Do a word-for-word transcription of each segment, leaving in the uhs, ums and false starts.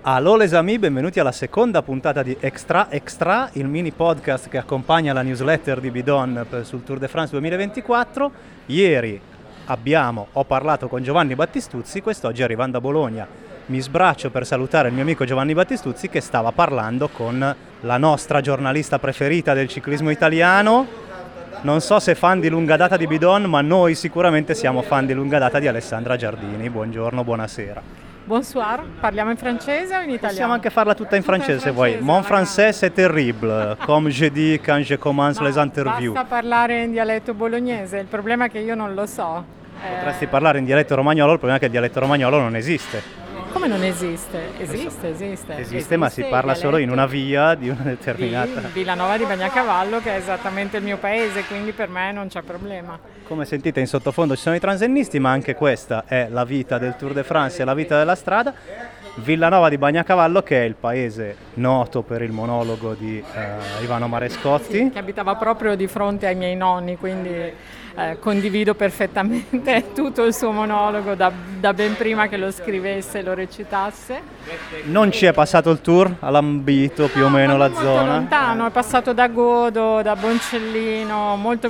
Allo les amis, benvenuti alla seconda puntata di Extra Extra, il mini podcast che accompagna la newsletter di Bidon per, sul Tour de France duemilaventiquattro. Ieri abbiamo, ho parlato con Giovanni Battistuzzi, quest'oggi arrivando a Bologna mi sbraccio per salutare il mio amico Giovanni Battistuzzi che stava parlando con la nostra giornalista preferita del ciclismo italiano. Non so se fan di lunga data di Bidon, ma noi sicuramente siamo fan di lunga data di Alessandra Giardini. Buongiorno, buonasera. Bonsoir, parliamo in francese o in italiano? Possiamo anche farla tutta in tutta francese se in vuoi. francese, Mon magari. français c'est terrible, comme je dis quand je commence Ma les interviews. basta parlare in dialetto bolognese, il problema è che io non lo so. Potresti Eh, parlare in dialetto romagnolo, il problema è che il dialetto romagnolo non esiste. Come non esiste? Esiste, esiste. Esiste, ma si il parla solo in dialetto una via di una di determinata... Villanova di Bagnacavallo, che è esattamente il mio paese, quindi per me non c'è problema. Come sentite in sottofondo ci sono i transennisti, ma anche questa è la vita del Tour de France e la vita della strada. Villanova di Bagnacavallo, che è il paese noto per il monologo di eh, Ivano Marescotti. Che abitava proprio di fronte ai miei nonni, quindi eh, condivido perfettamente tutto il suo monologo da, da ben prima che lo scrivesse e lo recitasse. Non ci è passato il Tour, ha lambito più o No, meno ma la non molto zona. lontano, è passato da Godo, da Boncellino, molto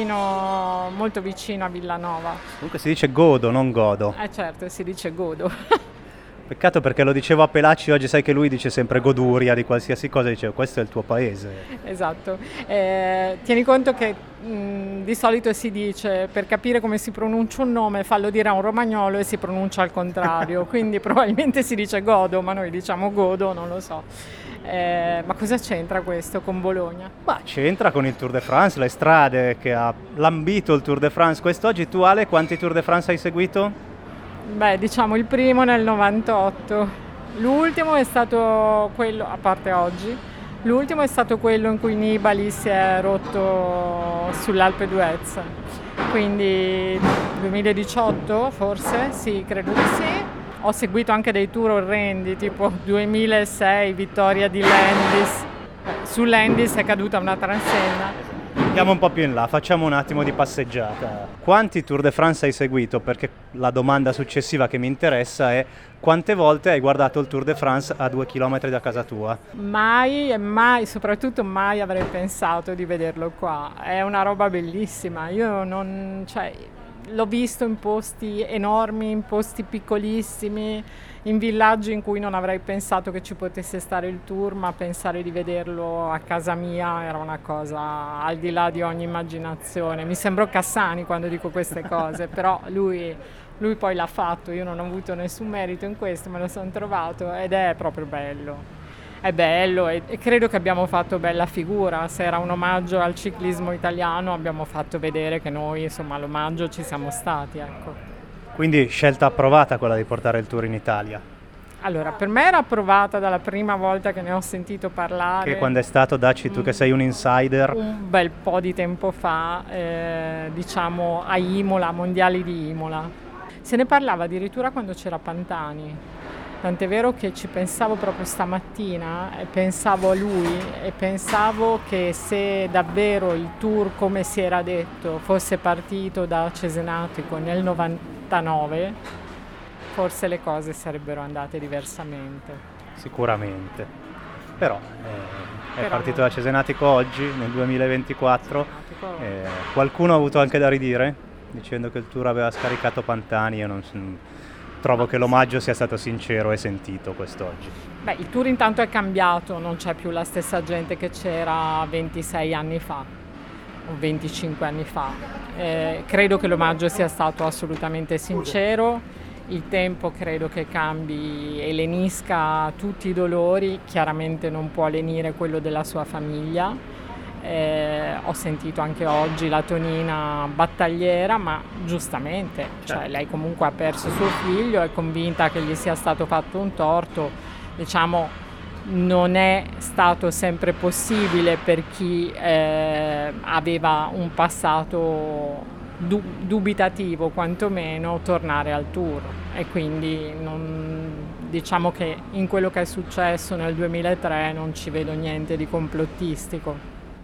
vicino, molto vicino a Villanova. Comunque si dice godo, non godo. Eh certo, si dice Godo. Peccato perché lo dicevo a Pelacci oggi, sai che lui dice sempre goduria di qualsiasi cosa, dicevo questo è il tuo paese. Esatto. Eh, tieni conto che mh, di solito si dice per capire come si pronuncia un nome fallo dire a un romagnolo e si pronuncia al contrario, quindi probabilmente si dice Godo, ma noi diciamo Godo, non lo so. Eh, ma cosa c'entra questo con Bologna? Ma c'entra con il Tour de France, le strade che ha lambito il Tour de France quest'oggi. Tu Ale, quanti Tour de France hai seguito? Beh, diciamo il primo nel novantotto, l'ultimo è stato quello, a parte oggi, l'ultimo è stato quello in cui Nibali si è rotto sull'Alpe d'Huez, quindi duemiladiciotto forse, sì, credo di sì. Ho seguito anche dei tour orrendi, tipo duemilasei, vittoria di Landis, su Landis è caduta una transenna. Andiamo un po' più in là, facciamo un attimo di passeggiata. Quanti Tour de France hai seguito? Perché la domanda successiva che mi interessa è quante volte hai guardato il Tour de France a due chilometri da casa tua? Mai e mai, soprattutto mai avrei pensato di vederlo qua. È una roba bellissima. Io non, cioè, l'ho visto in posti enormi, in posti piccolissimi, in villaggi in cui non avrei pensato che ci potesse stare il tour, ma pensare di vederlo a casa mia era una cosa al di là di ogni immaginazione. Mi sembro Cassani quando dico queste cose, però lui, lui poi l'ha fatto, io non ho avuto nessun merito in questo, me lo sono trovato ed è proprio bello. È bello e, e credo che abbiamo fatto bella figura. Se era un omaggio al ciclismo italiano abbiamo fatto vedere che noi insomma all'omaggio ci siamo stati, ecco. Quindi scelta approvata quella di portare il Tour in Italia. Allora, per me era approvata dalla prima volta che ne ho sentito parlare. Che quando è stato, dacci tu che sei un insider. Un bel po' di tempo fa, eh, diciamo a Imola, mondiali di Imola. Se ne parlava addirittura quando c'era Pantani. Tant'è vero che ci pensavo proprio stamattina e pensavo a lui e pensavo che se davvero il tour, come si era detto, fosse partito da Cesenatico nel novantanove, forse le cose sarebbero andate diversamente. Sicuramente. Però eh, è Però partito no. da Cesenatico oggi, nel duemilaventiquattro. Cesenatico- Eh, qualcuno ha avuto anche da ridire, dicendo che il Tour aveva scaricato Pantani. Io non so- trovo che l'omaggio sia stato sincero e sentito quest'oggi. Beh, il tour intanto è cambiato, non c'è più la stessa gente che c'era ventisei anni fa o venticinque anni fa. Eh, credo che l'omaggio sia stato assolutamente sincero, il tempo credo che cambi e lenisca tutti i dolori, chiaramente non può lenire quello della sua famiglia. Eh, ho sentito anche oggi la Tonina battagliera, ma giustamente, cioè, lei comunque ha perso suo figlio, è convinta che gli sia stato fatto un torto, diciamo non è stato sempre possibile per chi eh, aveva un passato du- dubitativo quantomeno tornare al Tour e quindi non, diciamo che in quello che è successo nel duemilatré non ci vedo niente di complottistico.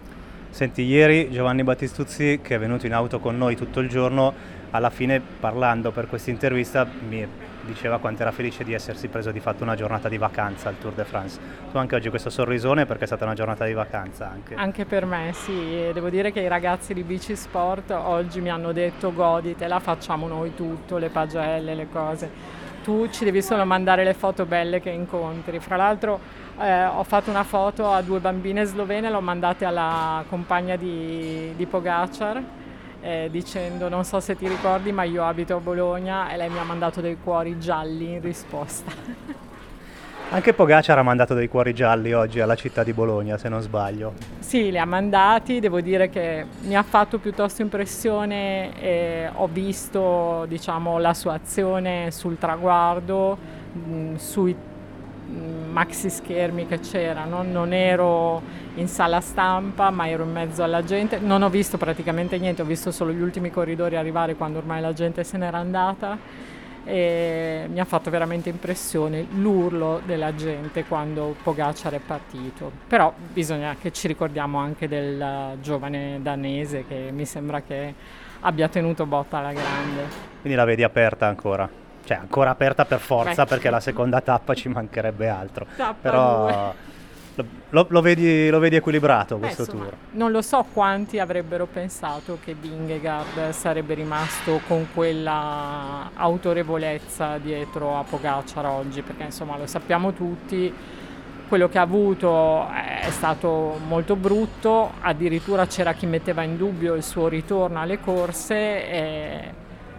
Senti, ieri Giovanni Battistuzzi, che è venuto in auto con noi tutto il giorno, alla fine parlando per questa intervista mi diceva quanto era felice di essersi preso di fatto una giornata di vacanza al Tour de France. Tu anche oggi questo sorrisone perché è stata una giornata di vacanza anche. Anche per me, sì. Devo dire che i ragazzi di Bici Sport oggi mi hanno detto goditela, facciamo noi tutto, le pagelle, le cose. Tu ci devi solo mandare le foto belle che incontri. Fra l'altro eh, ho fatto una foto a due bambine slovene, l'ho mandate alla compagna di, di Pogacar, eh, dicendo non so se ti ricordi ma io abito a Bologna, e lei mi ha mandato dei cuori gialli in risposta. Anche Pogacar ha mandato dei cuori gialli oggi alla città di Bologna, se non sbaglio. Sì, li ha mandati, devo dire che mi ha fatto piuttosto impressione, e ho visto, diciamo, la sua azione sul traguardo, mh, sui mh, maxi schermi che c'erano. Non ero in sala stampa, ma ero in mezzo alla gente. Non ho visto praticamente niente, ho visto solo gli ultimi corridori arrivare quando ormai la gente se n'era andata. E mi ha fatto veramente impressione l'urlo della gente quando Pogacar è partito. Però bisogna che ci ricordiamo anche del giovane danese che mi sembra che abbia tenuto botta alla grande. Quindi la vedi aperta ancora? Cioè ancora aperta per forza. Beh, perché la seconda tappa ci mancherebbe altro. Tappa però due. Lo, lo, vedi, lo vedi equilibrato questo Beh, insomma, tour? Non lo so quanti avrebbero pensato che Vingegaard sarebbe rimasto con quella autorevolezza dietro a Pogacar oggi, perché insomma lo sappiamo tutti, quello che ha avuto è stato molto brutto, addirittura c'era chi metteva in dubbio il suo ritorno alle corse e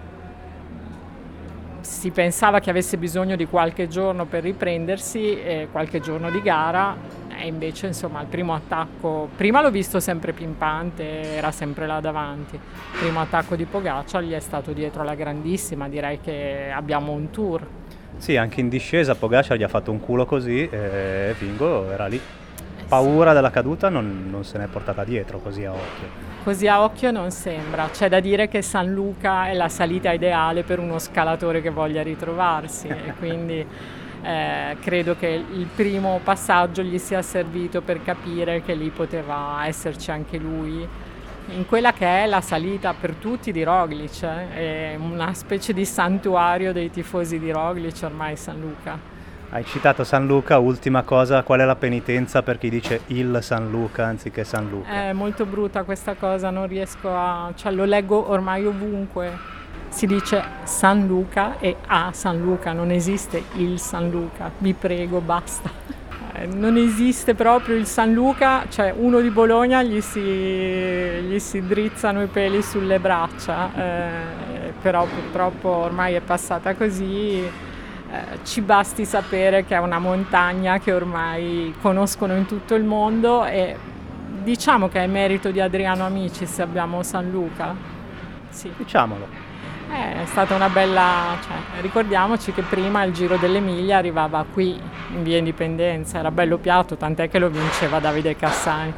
si pensava che avesse bisogno di qualche giorno per riprendersi, eh, qualche giorno di gara. E invece insomma il primo attacco, prima l'ho visto sempre pimpante, era sempre là davanti, il primo attacco di Pogacar gli è stato dietro alla grandissima, direi che abbiamo un tour. Sì, anche in discesa Pogacar gli ha fatto un culo così e Vingo era lì. Paura della caduta non, non se n'è portata dietro così a occhio. Così a occhio non sembra, c'è da dire che San Luca è la salita ideale per uno scalatore che voglia ritrovarsi e quindi Eh, credo che il primo passaggio gli sia servito per capire che lì poteva esserci anche lui in quella che è la salita per tutti di Roglic, eh? È una specie di santuario dei tifosi di Roglic ormai San Luca. Hai citato San Luca, ultima cosa, qual è la penitenza per chi dice il San Luca anziché San Luca? È molto brutta questa cosa, non riesco a... cioè lo leggo ormai ovunque. Si dice San Luca e a San Luca, non esiste il San Luca, vi prego, basta. Eh, non esiste proprio il San Luca, cioè uno di Bologna gli si, gli si drizzano i peli sulle braccia, eh, però purtroppo ormai è passata così, eh, ci basti sapere che è una montagna che ormai conoscono in tutto il mondo e diciamo che è merito di Adriano Amici se abbiamo San Luca. Sì. Diciamolo. È stata una bella, cioè, ricordiamoci che prima il Giro dell'Emilia arrivava qui in via Indipendenza, era bello piatto, tant'è che lo vinceva Davide Cassani.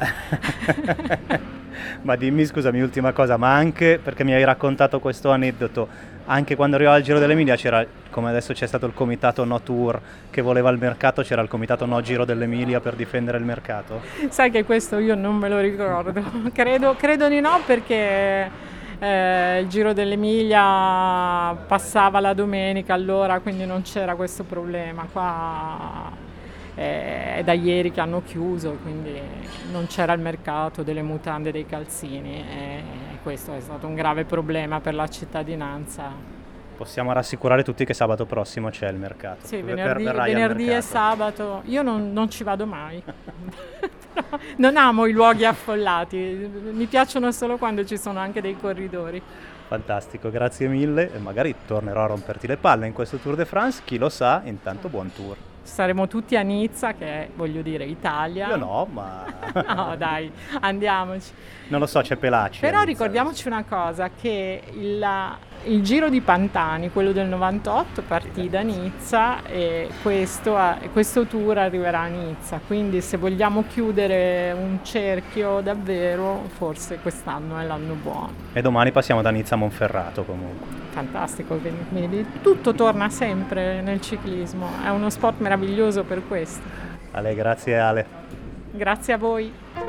Ma dimmi, scusami, ultima cosa, ma anche perché mi hai raccontato questo aneddoto, anche quando arrivava il Giro dell'Emilia c'era, come adesso c'è stato il comitato No Tour che voleva il mercato, c'era il comitato No Giro dell'Emilia per difendere il mercato? Sai che questo io non me lo ricordo, credo, credo di no perché... Eh, il Giro dell'Emilia passava la domenica allora, quindi non c'era questo problema. Qua eh, è da ieri che hanno chiuso, quindi non c'era il mercato delle mutande e dei calzini e questo è stato un grave problema per la cittadinanza. Possiamo rassicurare tutti che sabato prossimo c'è il mercato. Sì, venerdì, venerdì e sabato. Io non, non ci vado mai. Non amo i luoghi affollati, mi piacciono solo quando ci sono anche dei corridori. Fantastico, grazie mille e magari tornerò a romperti le palle in questo Tour de France, chi lo sa, intanto buon tour. Saremo tutti a Nizza, che è, voglio dire, Italia. Io no, ma... No, dai, andiamoci. Non lo so, c'è Pelacci. Però ricordiamoci una cosa, che il, il Giro di Pantani, quello del novantotto, partì da Nizza e questo, questo tour arriverà a Nizza. Quindi se vogliamo chiudere un cerchio davvero, forse quest'anno è l'anno buono. E domani passiamo da Nizza a Monferrato comunque. Fantastico, quindi tutto torna sempre nel ciclismo, è uno sport meraviglioso per questo. Ale, grazie Ale. Grazie a voi.